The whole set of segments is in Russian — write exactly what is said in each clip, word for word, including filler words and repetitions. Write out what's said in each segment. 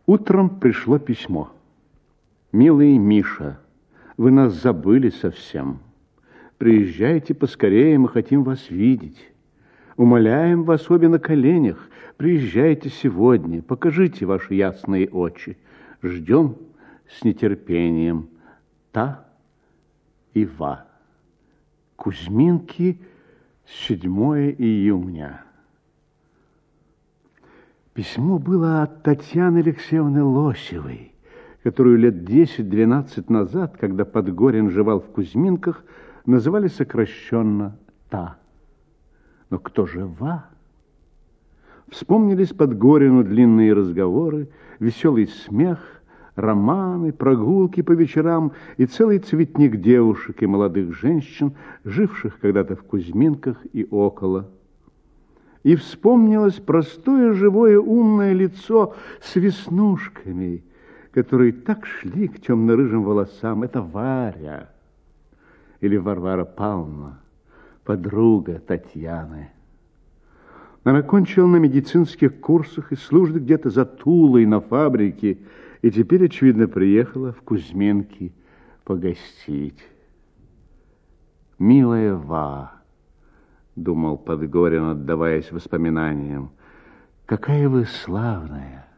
Утром пришло письмо. «Милый Миша, вы нас забыли совсем. Приезжайте поскорее, мы хотим вас видеть. Умоляем вас обе на коленях. Приезжайте сегодня, покажите ваши ясные очи. Ждем с нетерпением. Та и Ва. Кузьминки, седьмое июня». Письмо было от Татьяны Алексеевны Лосевой, которую лет десять-двенадцать назад, когда Подгорин жевал в Кузьминках, называли сокращенно Та. Но кто же Ва? Вспомнились Подгорину длинные разговоры, веселый смех, романы, прогулки по вечерам и целый цветник девушек и молодых женщин, живших когда-то в Кузьминках и около. И вспомнилось простое, живое, умное лицо с веснушками, которые так шли к темно-рыжим волосам. Это Варя или Варвара Павловна, подруга Татьяны. Она кончила на медицинских курсах и служит где-то за Тулой на фабрике, и теперь, очевидно, приехала в Кузьминки погостить. «Милая Ва», — думал Подгорин, отдаваясь воспоминаниям, — «какая вы славная!»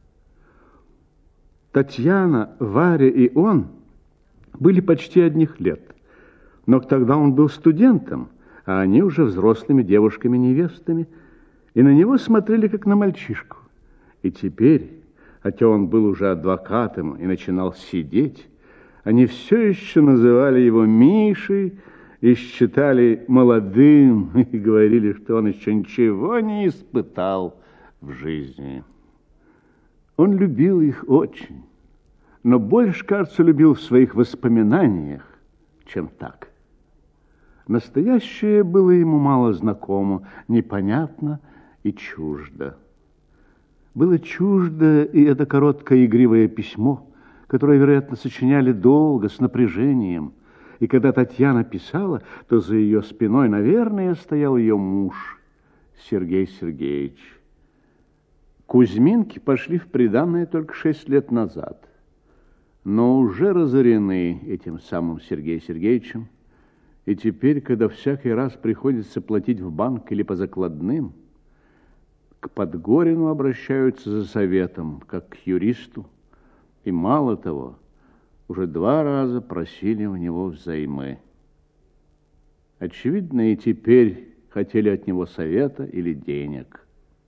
Татьяна, Варя и он были почти одних лет, но тогда он был студентом, а они уже взрослыми девушками-невестами, и на него смотрели как на мальчишку. И теперь, хотя он был уже адвокатом и начинал сидеть, они все еще называли его Мишей и считали молодым, и говорили, что он еще ничего не испытал в жизни. Он любил их очень, но больше, кажется, любил в своих воспоминаниях, чем так. Настоящее было ему мало знакомо, непонятно и чуждо. Было чуждо и это короткое игривое письмо, которое, вероятно, сочиняли долго, с напряжением. И когда Татьяна писала, то за ее спиной, наверное, стоял ее муж, Сергей Сергеевич. Кузьминки пошли в приданое только шесть лет назад, но уже разорены этим самым Сергеем Сергеевичем. И теперь, когда всякий раз приходится платить в банк или по закладным, к Подгорину обращаются за советом, как к юристу. И мало того, уже два раза просили у него взаймы. Очевидно, и теперь хотели от него совета или денег.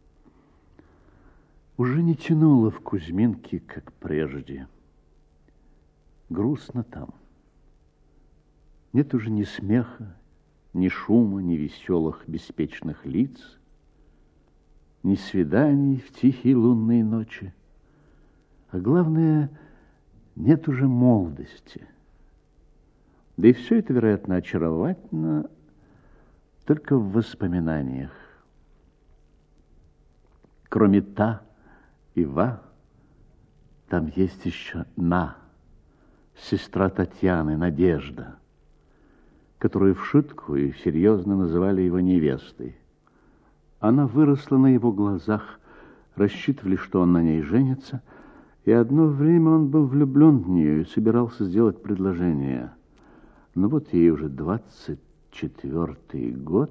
Уже не тянуло в Кузьминки, как прежде. Грустно там. Нет уже ни смеха, ни шума, ни веселых, беспечных лиц, ни свиданий в тихие лунные ночи. А главное, нет уже молодости. Да и все это, вероятно, очаровательно только в воспоминаниях. Кроме Та и Ва, там есть еще На, сестра Татьяны, Надежда, которую в шутку и серьезно называли его невестой. Она выросла на его глазах, рассчитывали, что он на ней женится, и одно время он был влюблен в нее и собирался сделать предложение. Но вот ей уже двадцать четвертый год,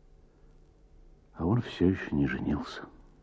а он все еще не женился.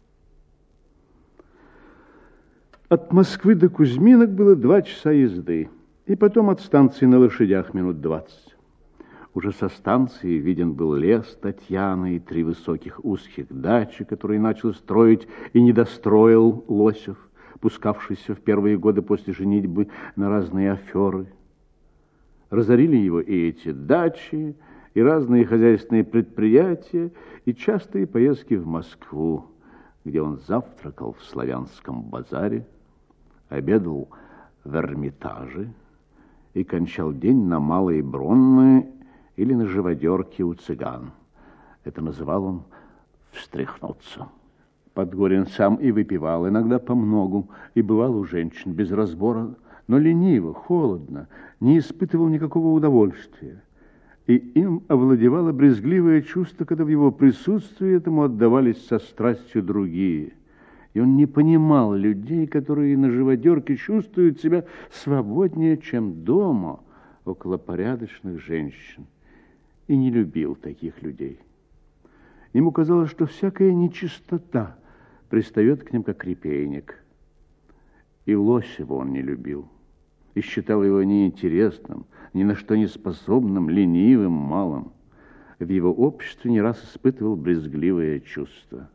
От Москвы до Кузьминок было два часа езды, и потом от станции на лошадях минут двадцать. Уже со станции виден был лес Татьяны и три высоких узких дачи, которые начал строить и не достроил Лосев, пускавшийся в первые годы после женитьбы на разные аферы. Разорили его и эти дачи, и разные хозяйственные предприятия, и частые поездки в Москву, где он завтракал в Славянском базаре, обедал в Эрмитаже и кончал день на Малой Бронной или на живодерке у цыган. Это называл он «встряхнуться». Подгорин сам и выпивал, иногда помногу, и бывал у женщин без разбора, но лениво, холодно, не испытывал никакого удовольствия. И им овладевало брезгливое чувство, когда в его присутствии этому отдавались со страстью другие. И он не понимал людей, которые на живодерке чувствуют себя свободнее, чем дома, около порядочных женщин. И не любил таких людей. Ему казалось, что всякая нечистота пристает к ним, как репейник. И Лосева он не любил. И считал его неинтересным, ни на что не способным, ленивым, малым. В его обществе не раз испытывал брезгливое чувство.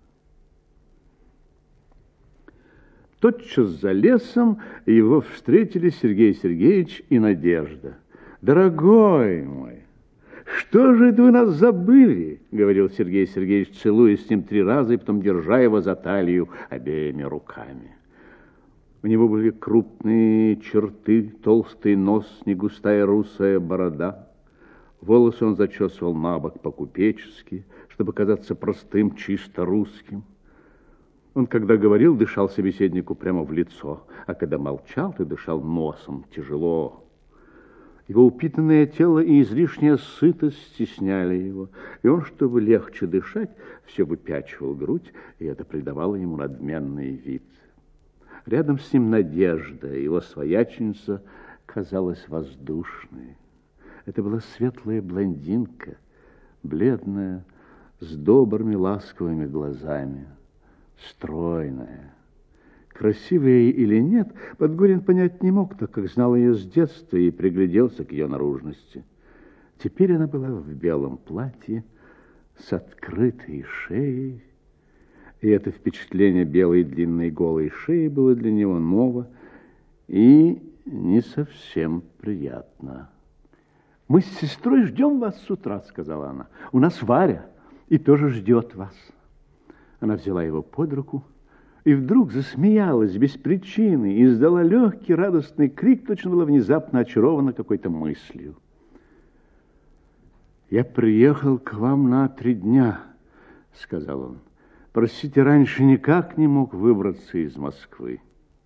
Тотчас за лесом его встретили Сергей Сергеевич и Надежда. «Дорогой мой, что же это вы нас забыли?» — говорил Сергей Сергеевич, целуясь с ним три раза и потом держа его за талию обеими руками. У него были крупные черты, толстый нос, негустая русая борода. Волосы он зачесывал на бок по-купечески, чтобы казаться простым, чисто русским. Он, когда говорил, дышал собеседнику прямо в лицо, а когда молчал, то дышал носом, тяжело. Его упитанное тело и излишняя сытость стесняли его, и он, чтобы легче дышать, все выпячивал грудь, и это придавало ему надменный вид. Рядом с ним Надежда, его свояченица, казалась воздушной. Это была светлая блондинка, бледная, с добрыми ласковыми глазами, стройная. Красивая или нет, Подгорин понять не мог, так как знал ее с детства и пригляделся к ее наружности. Теперь она была в белом платье с открытой шеей, и это впечатление белой длинной голой шеи было для него ново и не совсем приятно. «Мы с сестрой ждем вас с утра», — сказала она. «У нас Варя и тоже ждет вас». Она взяла его под руку и вдруг засмеялась без причины и издала легкий радостный крик, точно была внезапно очарована какой-то мыслью. «Я приехал к вам на три дня», — сказал он. «Простите, раньше никак не мог выбраться из Москвы».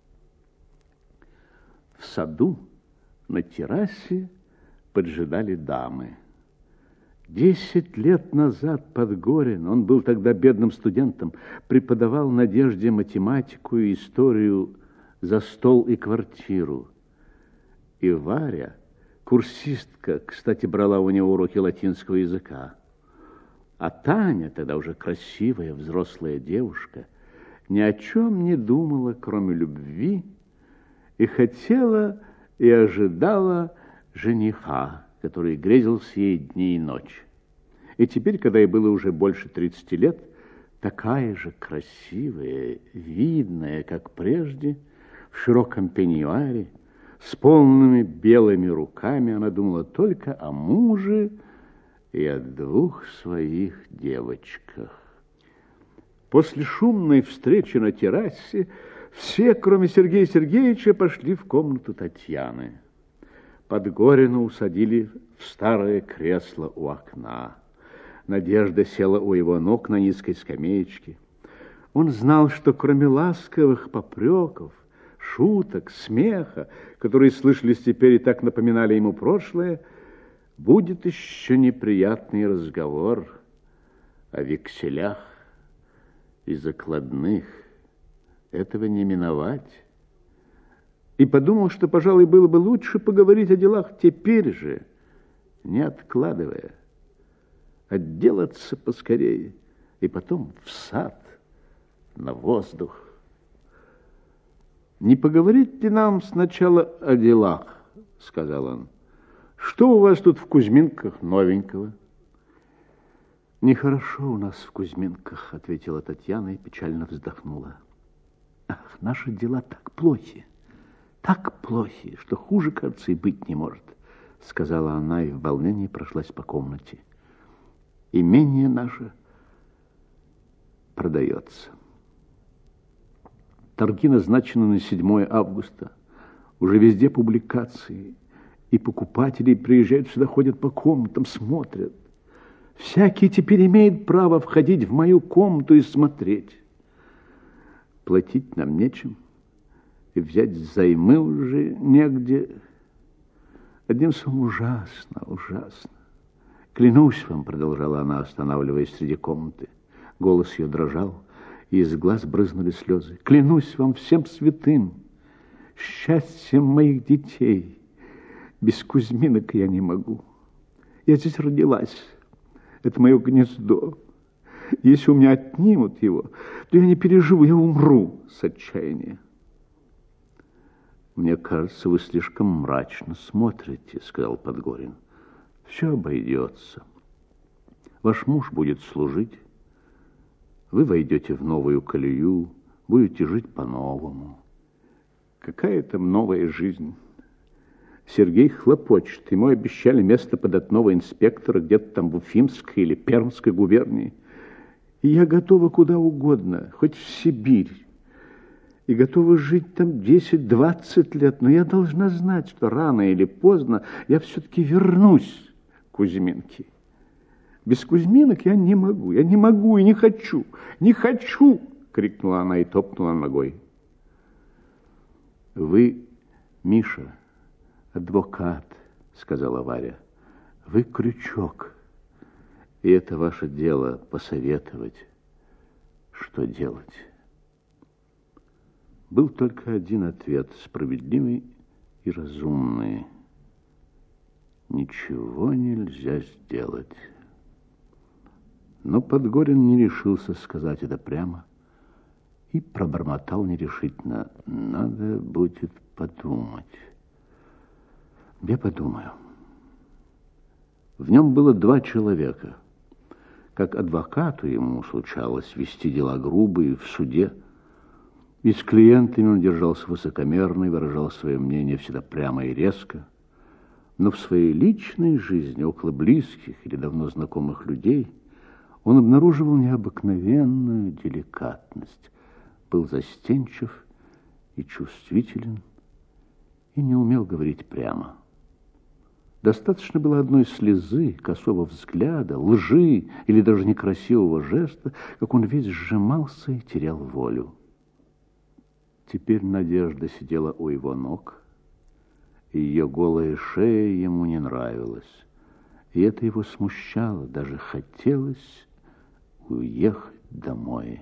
В саду на террасе поджидали дамы. Десять лет назад Подгорин, он был тогда бедным студентом, преподавал Надежде математику и историю за стол и квартиру. И Варя, курсистка, кстати, брала у него уроки латинского языка. А Таня, тогда уже красивая взрослая девушка, ни о чем не думала, кроме любви, и хотела и ожидала жениха, который грезился ей дни и ночи. И теперь, когда ей было уже больше тридцати лет, такая же красивая, видная, как прежде, в широком пеньюаре, с полными белыми руками, она думала только о муже и о двух своих девочках. После шумной встречи на террасе все, кроме Сергея Сергеевича, пошли в комнату Татьяны. Подгорина усадили в старое кресло у окна. Надежда села у его ног на низкой скамеечке. Он знал, что кроме ласковых попреков, шуток, смеха, которые слышались теперь и так напоминали ему прошлое, будет еще неприятный разговор о векселях и закладных. Этого не миновать. И подумал, что, пожалуй, было бы лучше поговорить о делах теперь же, не откладывая, отделаться поскорее и потом в сад, на воздух. «Не поговорить ли нам сначала о делах?» — сказал он. «Что у вас тут в Кузьминках новенького?» «Нехорошо у нас в Кузьминках», — ответила Татьяна и печально вздохнула. «Ах, наши дела так плохи, так плохи, что хуже, кажется, и быть не может», — сказала она и в волнении прошлась по комнате. «Имение наше продается. Торги назначены на седьмое августа. Уже везде публикации. И покупатели приезжают сюда, ходят по комнатам, смотрят. Всякий теперь имеет право входить в мою комнату и смотреть. Платить нам нечем, и взять взаймы уже негде. Одним словом, ужасно, ужасно. Клянусь вам, продолжала она, останавливаясь среди комнаты. Голос ее дрожал, и из глаз брызнули слезы. Клянусь вам всем святым, счастьем моих детей. Без Кузьминок я не могу. Я здесь родилась. Это мое гнездо. Если у меня отнимут его, то я не переживу, я умру с отчаяния. Мне кажется, вы слишком мрачно смотрите, сказал Подгорин. Все обойдется. Ваш муж будет служить. Вы войдете в новую колею, будете жить по-новому. Какая там новая жизнь? Сергей хлопочет. Ему обещали место податного инспектора где-то там в Уфимской или Пермской губернии. И я готова куда угодно, хоть в Сибирь. И готова жить там десять-двадцать лет. Но я должна знать, что рано или поздно я все-таки вернусь к Кузьминке. Без Кузьминок я не могу, я не могу и не хочу, не хочу, крикнула она и топнула ногой. Вы, Миша, адвокат, сказала Варя. Вы крючок. И это ваше дело посоветовать, что делать. Был только один ответ, справедливый и разумный. Ничего нельзя сделать. Но Подгорин не решился сказать это прямо и пробормотал нерешительно. Надо будет подумать. Я подумаю. В нем было два человека. Как адвокату ему случалось вести дела грубые в суде. И с клиентами он держался высокомерно и выражал свое мнение всегда прямо и резко. Но в своей личной жизни, около близких или давно знакомых людей, он обнаруживал необыкновенную деликатность, был застенчив и чувствителен, и не умел говорить прямо. Достаточно было одной слезы, косого взгляда, лжи или даже некрасивого жеста, как он весь сжимался и терял волю. Теперь Надежда сидела у его ног, и ее голая шея ему не нравилась. И это его смущало, даже хотелось уехать домой.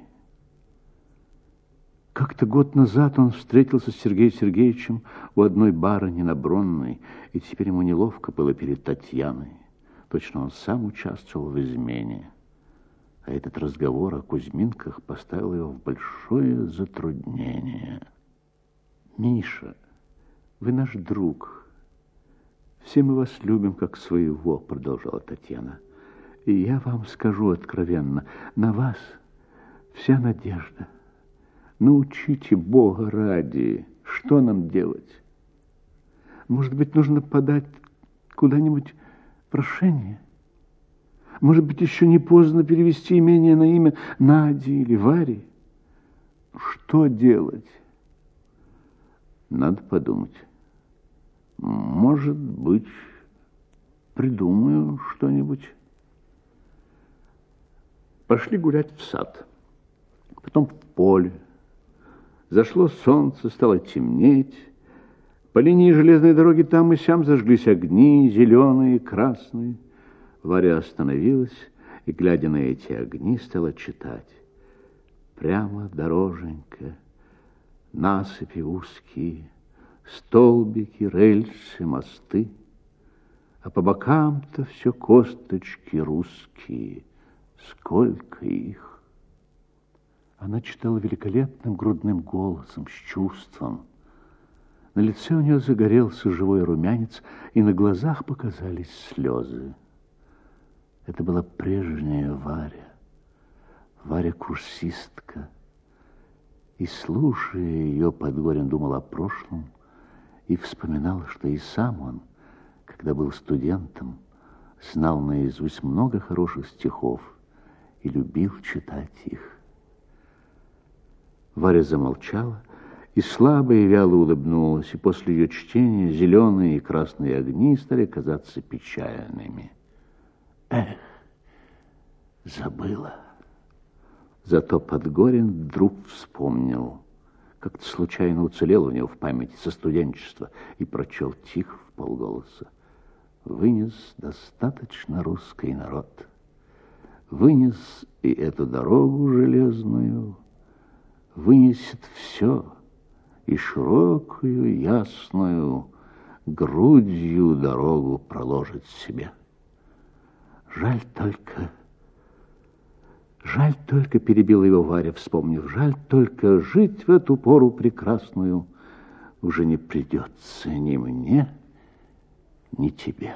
Как-то год назад он встретился с Сергеем Сергеевичем у одной барыни на Бронной, и теперь ему неловко было перед Татьяной. Точно он сам участвовал в измене. А этот разговор о Кузьминках поставил его в большое затруднение. «Миша, вы наш друг. Все мы вас любим как своего», — продолжала Татьяна. «И я вам скажу откровенно, на вас вся надежда. Научите Бога ради, что нам делать? Может быть, нужно подать куда-нибудь прошение? Может быть, еще не поздно перевести имение на имя Нади или Вари? Что делать?» «Надо подумать. Может быть, придумаю что-нибудь». Пошли гулять в сад, потом в поле. Зашло солнце, стало темнеть. По линии железной дороги там и сям зажглись огни, зеленые, красные. Варя остановилась и, глядя на эти огни, стала читать. Прямо дороженька, насыпи узкие, столбики, рельсы, мосты, а по бокам-то все косточки русские, сколько их. Она читала великолепным грудным голосом, с чувством. На лице у нее загорелся живой румянец, и на глазах показались слезы. Это была прежняя Варя, Варя-курсистка. И, слушая ее, Подгорин думал о прошлом и вспоминал, что и сам он, когда был студентом, знал наизусть много хороших стихов и любил читать их. Варя замолчала и слабо и вяло улыбнулась, и после ее чтения зеленые и красные огни стали казаться печальными. Эх, забыла. Зато Подгорин вдруг вспомнил, как-то случайно уцелел у него в памяти со студенчества, и прочел тихо вполголоса. Вынес достаточно русский народ, вынес и эту дорогу железную, вынесет все и широкую, ясную грудью дорогу проложит себе. Жаль только, жаль только, перебила его Варя, вспомнив, жаль только, жить в эту пору прекрасную уже не придется ни мне, ни тебе.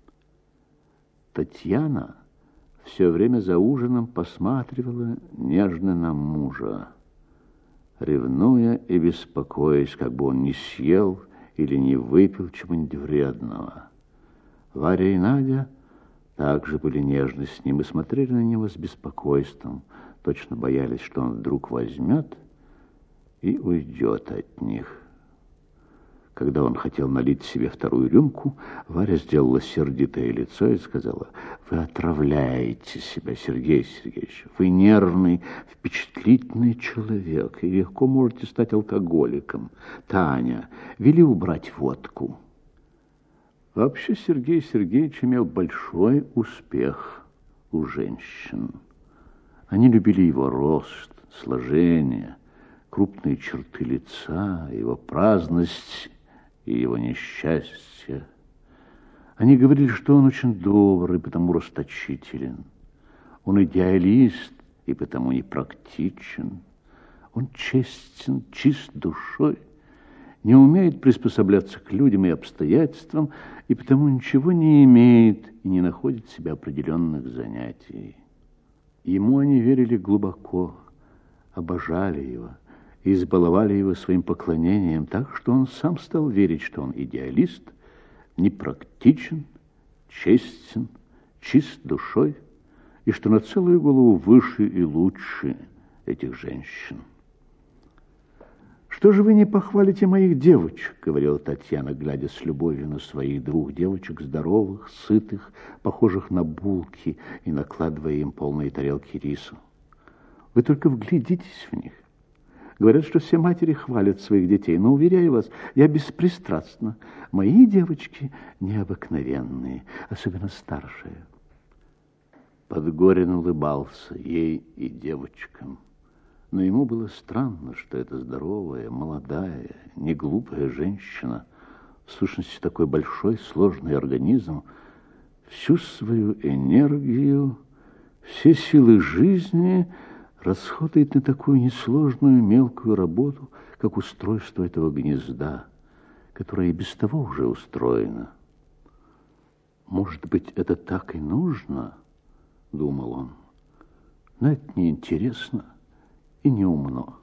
Татьяна все время за ужином посматривала нежно на мужа, ревнуя и беспокоясь, как бы он не съел или не выпил чего-нибудь вредного. Варя и Надя также были нежны с ним и смотрели на него с беспокойством, точно боялись, что он вдруг возьмет и уйдет от них. Когда он хотел налить себе вторую рюмку, Варя сделала сердитое лицо и сказала: «Вы отравляете себя, Сергей Сергеевич. Вы нервный, впечатлительный человек и легко можете стать алкоголиком. Таня, вели убрать водку». Вообще Сергей Сергеевич имел большой успех у женщин. Они любили его рост, сложение, крупные черты лица, его праздность и его несчастье. Они говорили, что он очень добрый, потому расточителен. Он идеалист и потому непрактичен. Он честен, чист душой, не умеет приспосабляться к людям и обстоятельствам, и потому ничего не имеет и не находит в себе определенных занятий. Ему они верили глубоко, обожали его и избаловали его своим поклонением, так что он сам стал верить, что он идеалист, непрактичен, честен, чист душой, и что на целую голову выше и лучше этих женщин. «Что же вы не похвалите моих девочек?» — говорила Татьяна, глядя с любовью на своих двух девочек, здоровых, сытых, похожих на булки, и накладывая им полные тарелки рису. «Вы только вглядитесь в них. Говорят, что все матери хвалят своих детей, но, уверяю вас, я беспристрастна. Мои девочки необыкновенные, особенно старшая». Подгорин улыбался ей и девочкам. Но ему было странно, что эта здоровая, молодая, неглупая женщина, в сущности такой большой, сложный организм, всю свою энергию, все силы жизни расходует на такую несложную мелкую работу, как устройство этого гнезда, которое и без того уже устроено. «Может быть, это так и нужно?» — думал он. «Но это неинтересно и неумно».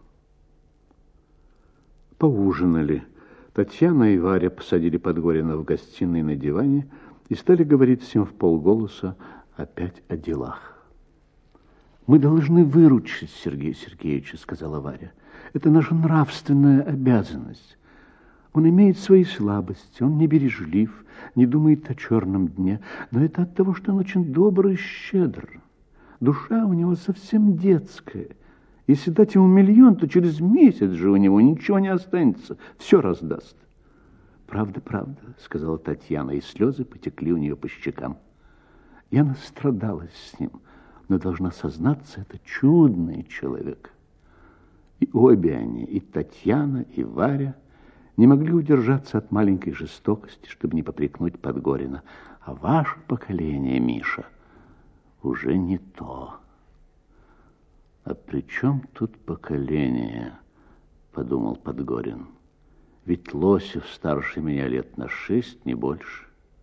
Поужинали. Татьяна и Варя посадили Подгорина в гостиной на диване и стали говорить с ним вполголоса опять о делах. «Мы должны выручить Сергея Сергеевича», — сказала Варя. «Это наша нравственная обязанность. Он имеет свои слабости, он не бережлив, не думает о черном дне, но это от того, что он очень добр и щедр. Душа у него совсем детская. Если дать ему миллион, то через месяц же у него ничего не останется, все раздаст». «Правда, правда», — сказала Татьяна, и слезы потекли у нее по щекам. «Я настрадалась с ним, но должна сознаться, это чудный человек». И обе они, и Татьяна, и Варя, не могли удержаться от маленькой жестокости, чтобы не попрекнуть Подгорина. «А ваше поколение, Миша, уже не то». «А при чем тут поколение?» — подумал Подгорин. «Ведь Лосев старше меня лет на шесть, не больше».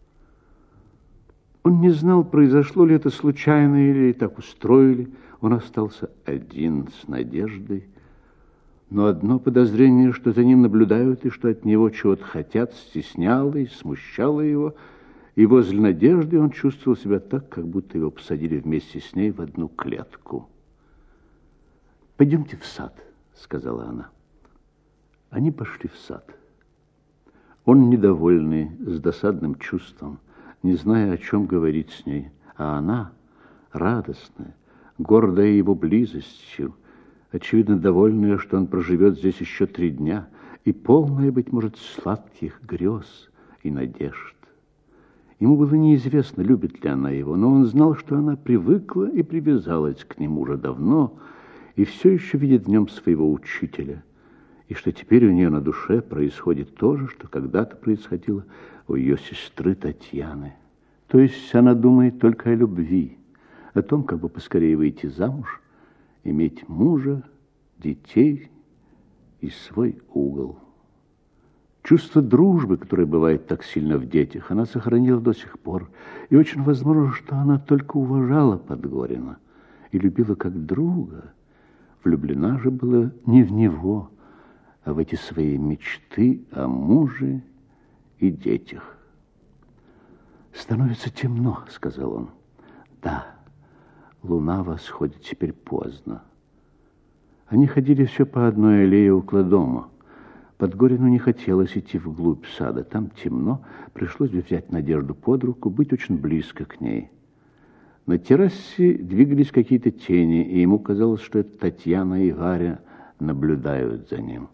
Он не знал, произошло ли это случайно или так устроили. Он остался один с Надеждой. Но одно подозрение, что за ним наблюдают и что от него чего-то хотят, стесняло и смущало его. И возле Надежды он чувствовал себя так, как будто его посадили вместе с ней в одну клетку. «Пойдемте в сад», — сказала она. Они пошли в сад. Он недовольный, с досадным чувством, не зная, о чем говорить с ней, а она, радостная, гордая его близостью, очевидно довольная, что он проживет здесь еще три дня, и полная, быть может, сладких грез и надежд. Ему было неизвестно, любит ли она его, но он знал, что она привыкла и привязалась к нему уже давно, и все еще видит в нем своего учителя, и что теперь у нее на душе происходит то же, что когда-то происходило у ее сестры Татьяны. То есть она думает только о любви, о том, как бы поскорее выйти замуж, иметь мужа, детей и свой угол. Чувство дружбы, которое бывает так сильно в детях, она сохранила до сих пор. И очень возможно, что она только уважала Подгорина и любила как друга. Влюблена же была не в него, а в эти свои мечты о муже и детях. «Становится темно», — сказал он. «Да, луна восходит теперь поздно». Они ходили все по одной аллее около дома. Подгорину не хотелось идти вглубь сада. Там темно, пришлось бы взять Надежду под руку, быть очень близко к ней. На террасе двигались какие-то тени, и ему казалось, что это Татьяна и Варя наблюдают за ним.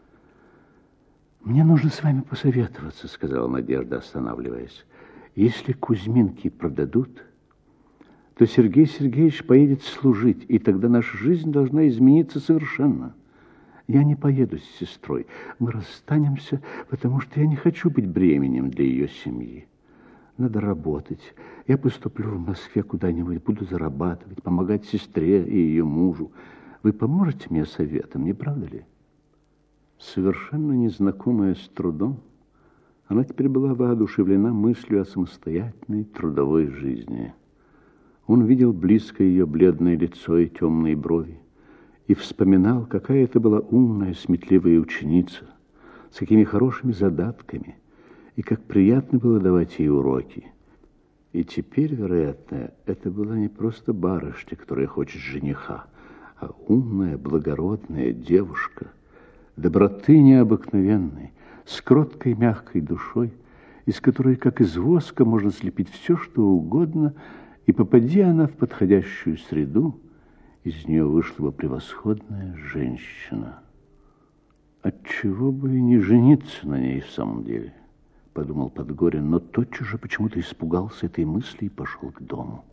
«Мне нужно с вами посоветоваться», — сказала Надежда, останавливаясь. «Если Кузьминки продадут, то Сергей Сергеевич поедет служить, и тогда наша жизнь должна измениться совершенно. Я не поеду с сестрой. Мы расстанемся, потому что я не хочу быть бременем для ее семьи. Надо работать. Я поступлю в Москве куда-нибудь, буду зарабатывать, помогать сестре и ее мужу. Вы поможете мне советом, не правда ли?» Совершенно незнакомая с трудом, она теперь была воодушевлена мыслью о самостоятельной трудовой жизни. Он видел близко ее бледное лицо и темные брови, и вспоминал, какая это была умная, сметливая ученица, с какими хорошими задатками, и как приятно было давать ей уроки. И теперь, вероятно, это была не просто барышня, которая хочет жениха, а умная, благородная девушка, доброты необыкновенной, с кроткой, мягкой душой, из которой, как из воска, можно слепить все, что угодно, и, попади она в подходящую среду, из нее вышла бы превосходная женщина. Отчего бы и не жениться на ней в самом деле, подумал Подгорин, но тотчас же почему-то испугался этой мысли и пошел к дому.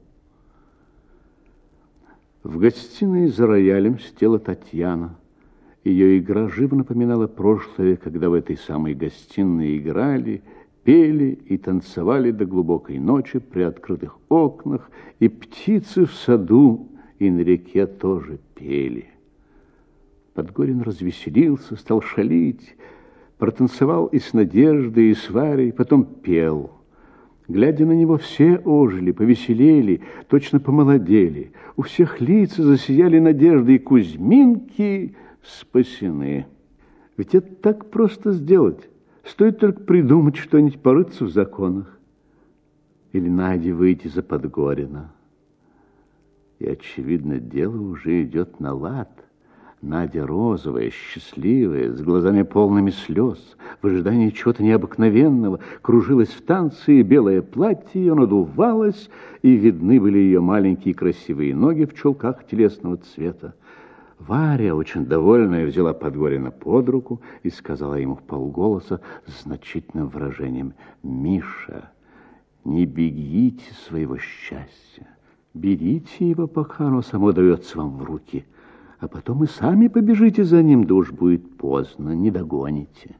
В гостиной за роялем сидела Татьяна. Ее игра живо напоминала прошлое, когда в этой самой гостиной играли, пели и танцевали до глубокой ночи при открытых окнах, и птицы в саду и на реке тоже пели. Подгорин развеселился, стал шалить, протанцевал и с Надеждой, и с Варей, потом пел. Глядя на него, все ожили, повеселели, точно помолодели. У всех лица засияли надежды, и Кузьминки спасены. Ведь это так просто сделать. Стоит только придумать что-нибудь, порыться в законах. Или Наде выйти за Подгорина. И, очевидно, дело уже идет на лад. Надя розовая, счастливая, с глазами полными слез, в ожидании чего-то необыкновенного, кружилась в танце, и белое платье ее надувалось, и видны были ее маленькие красивые ноги в чулках телесного цвета. Варя, очень довольная, взяла Подгорина под руку и сказала ему вполголоса с значительным выражением: «Миша, не бегите своего счастья, берите его, пока оно само дается вам в руки, а потом и сами побежите за ним, да уж будет поздно, не догоните».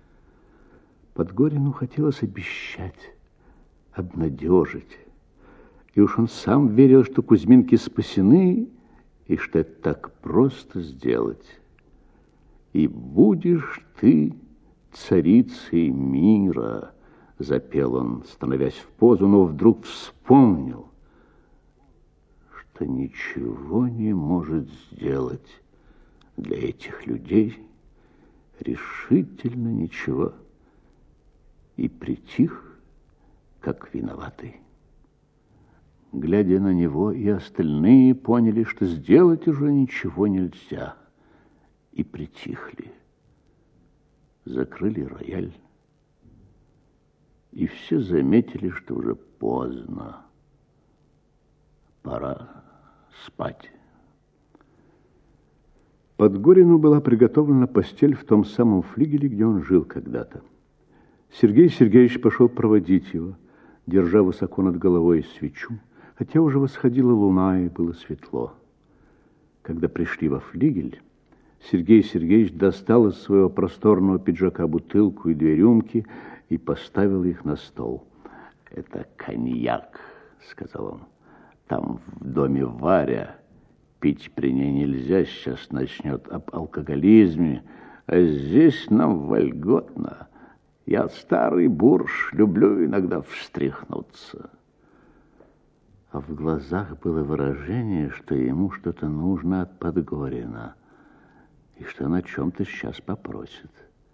Подгорину хотелось обещать, обнадежить, и уж он сам верил, что Кузьминки спасены, и что это так просто сделать. «И будешь ты царицей мира», — запел он, становясь в позу, но вдруг вспомнил, что ничего не может сделать для этих людей, решительно ничего, и притих, как виноватый. Глядя на него, и остальные поняли, что сделать уже ничего нельзя, и притихли. Закрыли рояль, и все заметили, что уже поздно. Пора спать. Подгорину была приготовлена постель в том самом флигеле, где он жил когда-то. Сергей Сергеевич пошел проводить его, держа высоко над головой свечу, хотя уже восходила луна и было светло. Когда пришли во флигель, Сергей Сергеевич достал из своего просторного пиджака бутылку и две рюмки и поставил их на стол. «Это коньяк», — сказал он. «Там в доме Варя. Пить при ней нельзя, сейчас начнет об алкоголизме, а здесь нам вольготно. Я старый бурж, люблю иногда встряхнуться». А в глазах было выражение, что ему что-то нужно от Подгорина, и что он о чем-то сейчас попросит.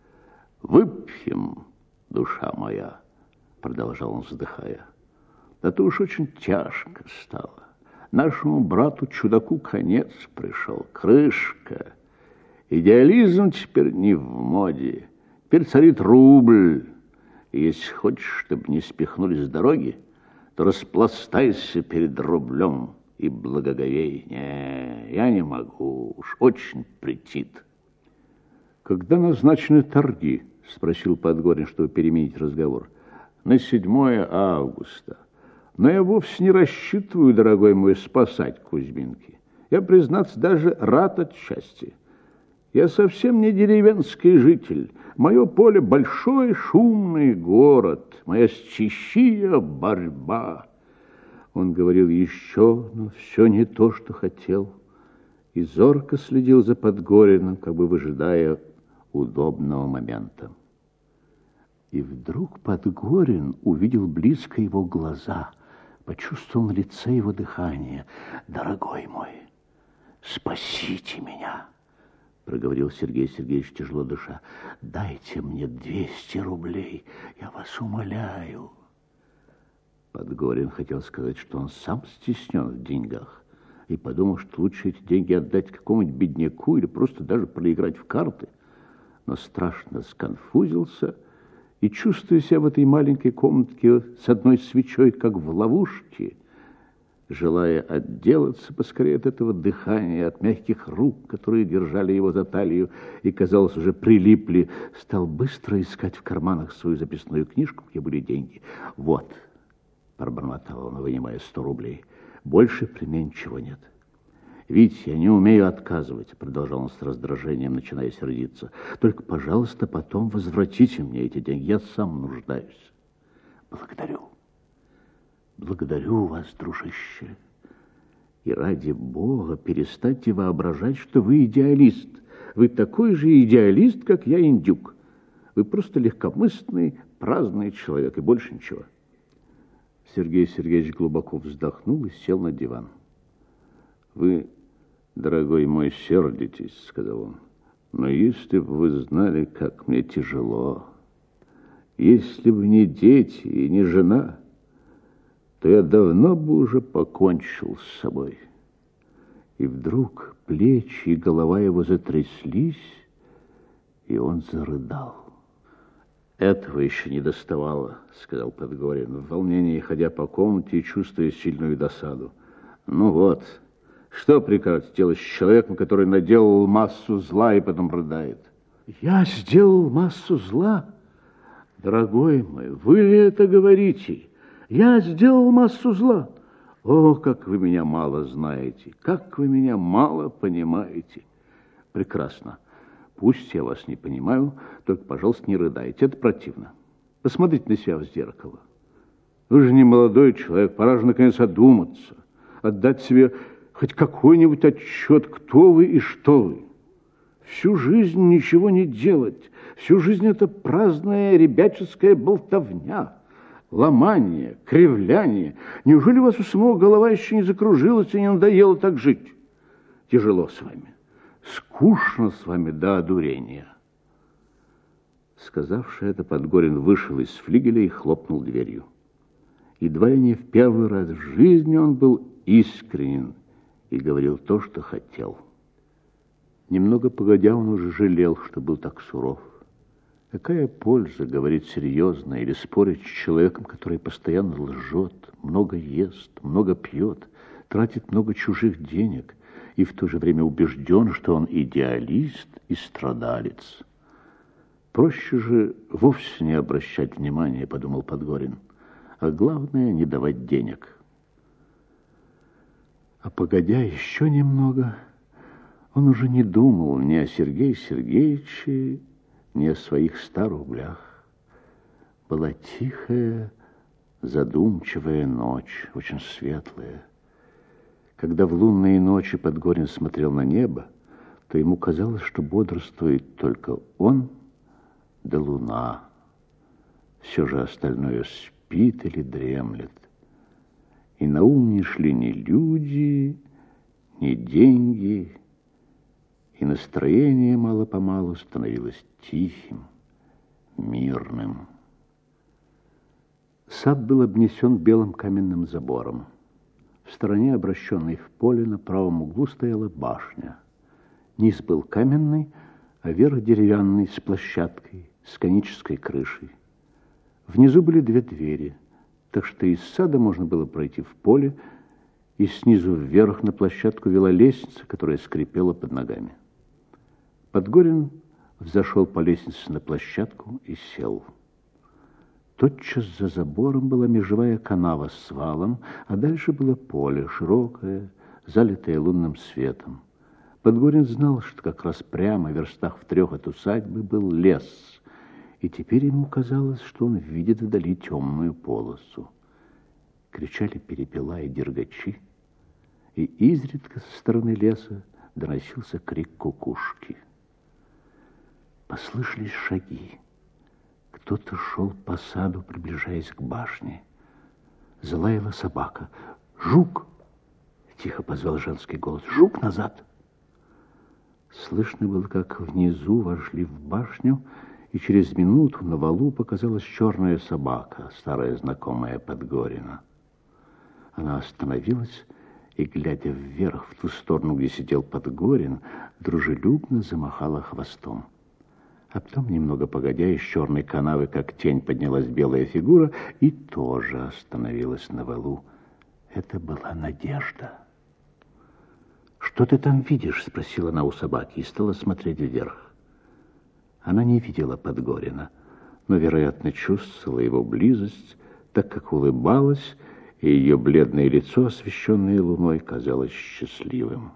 «Выпьем, душа моя», — продолжал он, вздыхая. «Да то уж очень тяжко стало. Нашему брату-чудаку конец пришел, крышка. Идеализм теперь не в моде, теперь царит рубль. И если хочешь, чтобы не спихнули с дороги, то распластайся перед рублем и благоговей. Не, я не могу, уж очень претит». «Когда назначены торги?» — спросил Подгорин, чтобы переменить разговор. «На седьмое августа. Но я вовсе не рассчитываю, дорогой мой, спасать Кузьминки. Я, признаться, даже рад отчасти. Я совсем не деревенский житель. Мое поле — большой шумный город. Моя стихия — борьба». Он говорил еще, но все не то, что хотел. И зорко следил за Подгориным, как бы выжидая удобного момента. И вдруг Подгорин увидел близко его глаза, почувствовал на лице его дыхание. «Дорогой мой, спасите меня!» — проговорил Сергей Сергеевич, тяжело дыша. «Дайте мне двести рублей, я вас умоляю». Подгорин хотел сказать, что он сам стеснен в деньгах, и подумал, что лучше эти деньги отдать какому-нибудь бедняку или просто даже проиграть в карты. Но страшно сконфузился и, чувствуя себя в этой маленькой комнатке с одной свечой, как в ловушке, желая отделаться поскорее от этого дыхания, от мягких рук, которые держали его за талию и, казалось, уже прилипли, стал быстро искать в карманах свою записную книжку, где были деньги. «Вот», — пробормотал он, вынимая сто рублей, — «больше при мне ничего нет». «Видите, я не умею отказывать», — продолжал он с раздражением, начиная сердиться. «Только, пожалуйста, потом возвратите мне эти деньги, я сам нуждаюсь». «Благодарю, благодарю вас, дружище. И ради Бога перестаньте воображать, что вы идеалист. Вы такой же идеалист, как я, индюк. Вы просто легкомысленный, праздный человек, и больше ничего». Сергей Сергеевич глубоко вздохнул и сел на диван. «Вы, дорогой мой, сердитесь, — сказал он, — но если бы вы знали, как мне тяжело, если бы не дети и не жена, то я давно бы уже покончил с собой». И вдруг плечи и голова его затряслись, и он зарыдал. «Этого еще не доставало, — сказал Подгорин, в волнении ходя по комнате и чувствуя сильную досаду. «Ну вот, что прикажете делать с человеком, который наделал массу зла и потом рыдает?» «Я сделал массу зла? Дорогой мой, вы ли это говорите? Я сделал массу зла? О, как вы меня мало знаете, как вы меня мало понимаете!» «Прекрасно. Пусть я вас не понимаю, только, пожалуйста, не рыдайте. Это противно. Посмотрите на себя в зеркало. Вы же не молодой человек, пора же, наконец, одуматься, отдать себе хоть какой-нибудь отчет, кто вы и что вы. Всю жизнь ничего не делать, всю жизнь это праздная ребяческая болтовня, ломание, кривляние. Неужели у вас у самого голова еще не закружилась и не надоело так жить? Тяжело с вами. Скучно с вами до одурения». Сказавши это, Подгорин вышел из флигеля и хлопнул дверью. Едва ли не в первый раз в жизни он был искренен и говорил то, что хотел. Немного погодя, он уже жалел, что был так суров. Какая польза говорить серьезно или спорить с человеком, который постоянно лжет, много ест, много пьет, тратит много чужих денег и в то же время убежден, что он идеалист и страдалец. Проще же вовсе не обращать внимания, подумал Подгорин, а главное не давать денег. А погодя еще немного, Он уже не думал ни о Сергее Сергеевиче, ни о своих ста рублях. Была тихая, задумчивая ночь, очень светлая. Когда в лунные ночи Подгорин смотрел на небо, то ему казалось, что бодрствует только он да луна. Все же остальное спит или дремлет. И на ум не шли ни люди, ни деньги, и настроение мало-помалу становилось тихим, мирным. Сад был обнесен белым каменным забором. В стороне, обращенной в поле, на правом углу стояла башня. Низ был каменный, а верх деревянный, с площадкой, с конической крышей. Внизу были две двери, так что из сада можно было пройти в поле, и снизу вверх на площадку вела лестница, которая скрипела под ногами. Подгорин взошел по лестнице на площадку и сел. Тотчас за забором была межевая канава с валом, а дальше было поле, широкое, залитое лунным светом. Подгорин знал, что как раз прямо, в верстах в трех от усадьбы, был лес, и теперь ему казалось, что он видит вдали темную полосу. Кричали перепела и дергачи, и изредка со стороны леса доносился крик кукушки. Послышались шаги. Кто-то шел по саду, приближаясь к башне. Залаяла собака. «Жук!» — тихо позвал женский голос. «Жук, назад!» Слышно было, как внизу вошли в башню, и через минуту на валу показалась черная собака, старая знакомая Подгорина. Она остановилась и, глядя вверх, в ту сторону, где сидел Подгорин, дружелюбно замахала хвостом. А потом, немного погодя, из черной канавы, как тень, поднялась белая фигура и тоже остановилась на валу. Это была Надежда. «Что ты там видишь?» — спросила она у собаки и стала смотреть вверх. Она не видела Подгорина, но, вероятно, чувствовала его близость, так как улыбалась, и ее бледное лицо, освещенное луной, казалось счастливым.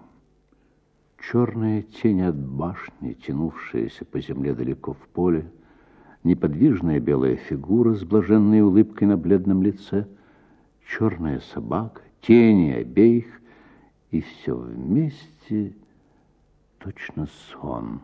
Черная тень от башни, тянувшаяся по земле далеко в поле, неподвижная белая фигура с блаженной улыбкой на бледном лице, черная собака, тени обеих, и все вместе точно сон.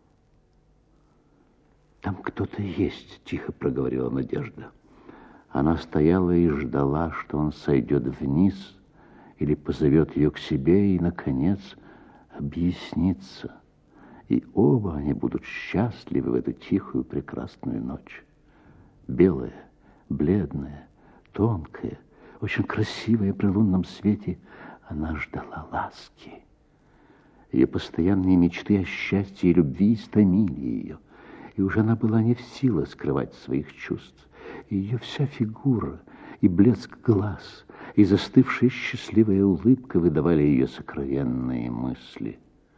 «Там кто-то есть», — тихо проговорила Надежда. Она стояла и ждала, что он сойдет вниз или позовет ее к себе и, наконец, объяснится. И оба они будут счастливы в эту тихую прекрасную ночь. Белая, бледная, тонкая, очень красивая при лунном свете, она ждала ласки. Ее постоянные мечты о счастье и любви истомили ее, и уже она была не в силах скрывать своих чувств. И ее вся фигура, и блеск глаз, и застывшая счастливая улыбка выдавали ее сокровенные мысли.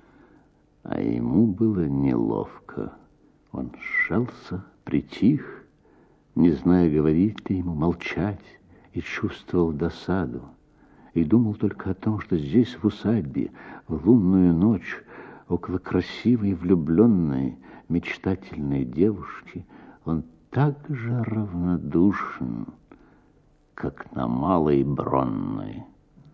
А ему было неловко. Он сжался, притих, не зная, говорить ли ему, молчать, и чувствовал досаду. И думал только о том, что здесь, в усадьбе, в лунную ночь, около красивой, влюбленной, мечтательной девушки, он так же равнодушен, как на Малой Бронной.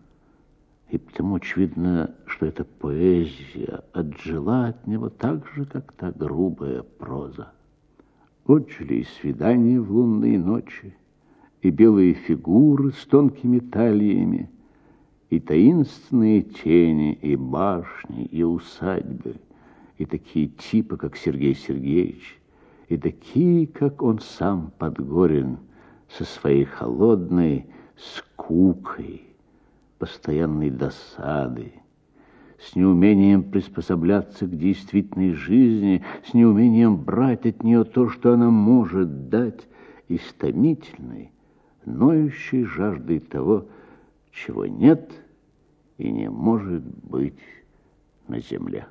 И потому очевидно, что эта поэзия отжила от него так же, как та грубая проза. Отжили и свидания в лунные ночи, и белые фигуры с тонкими талиями, и таинственные тени, и башни, и усадьбы, и такие типы, как Сергей Сергеевич, и такие, как он сам, Подгорин, со своей холодной скукой, постоянной досадой, с неумением приспосабляться к действительной жизни, с неумением брать от нее то, что она может дать, и с томительной, ноющей жаждой того, чего нет и не может быть на земле.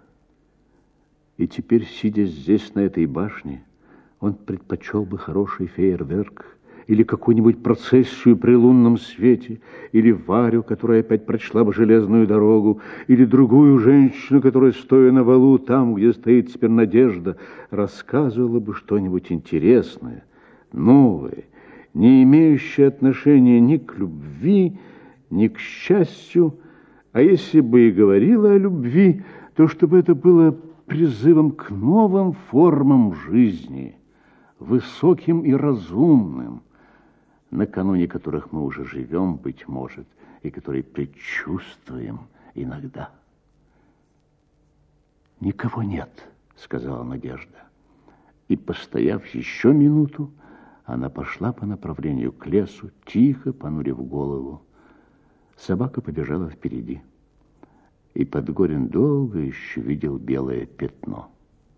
И теперь, сидя здесь, на этой башне, он предпочел бы хороший фейерверк или какую-нибудь процессию при лунном свете, или Варю, которая опять прочла бы железную дорогу, или другую женщину, которая, стоя на валу, там, где стоит теперь Надежда, рассказывала бы что-нибудь интересное, новое, не имеющее отношения ни к любви, ни к счастью, а если бы и говорила о любви, то чтобы это было призывом к новым формам жизни, высоким и разумным, накануне которых мы уже живем, быть может, и которые предчувствуем иногда. «Никого нет», — сказала Надежда. И, постояв еще минуту, она пошла по направлению к лесу, тихо понурив голову. Собака побежала впереди. И Подгорин долго еще видел белое пятно.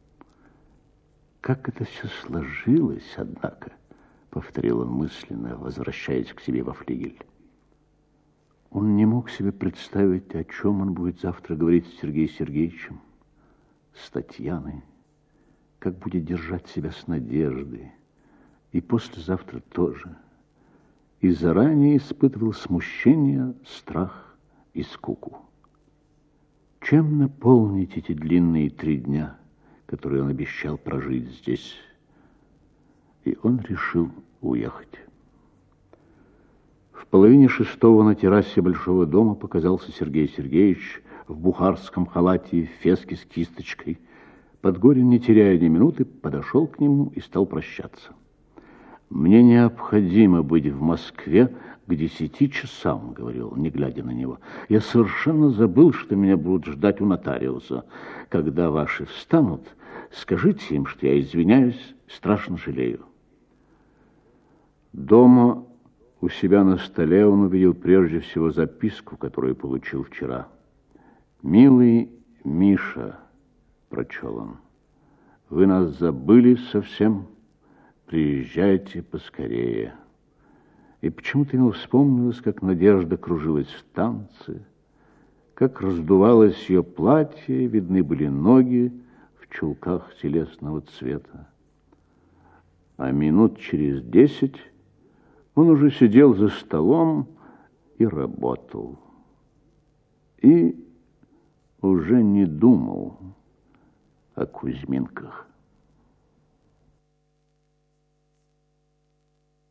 «Как это все сложилось, однако», — повторил он мысленно, возвращаясь к себе во флигель. Он не мог себе представить, о чем он будет завтра говорить с Сергеем Сергеевичем, с Татьяной, как будет держать себя с Надеждой, и послезавтра тоже. И заранее испытывал смущение, страх и скуку. Чем наполнить эти длинные три дня, которые он обещал прожить здесь? И он решил уехать. В половине шестого на террасе большого дома показался Сергей Сергеевич в бухарском халате, в феске с кисточкой. Подгорин, не теряя ни минуты, подошел к нему и стал прощаться. «Мне необходимо быть в Москве к десяти часам», — говорил, не глядя на него. «Я совершенно забыл, что меня будут ждать у нотариуса. Когда ваши встанут, скажите им, что я извиняюсь, страшно жалею». Дома у себя на столе он увидел прежде всего записку, которую получил вчера. «Милый Миша», — прочел он, — «вы нас забыли совсем. Приезжайте поскорее». И почему-то ему вспомнилось, как Надежда кружилась в танце, как раздувалось ее платье, видны были ноги в чулках телесного цвета. А минут через десять он уже сидел за столом и работал. И уже не думал о Кузьминках.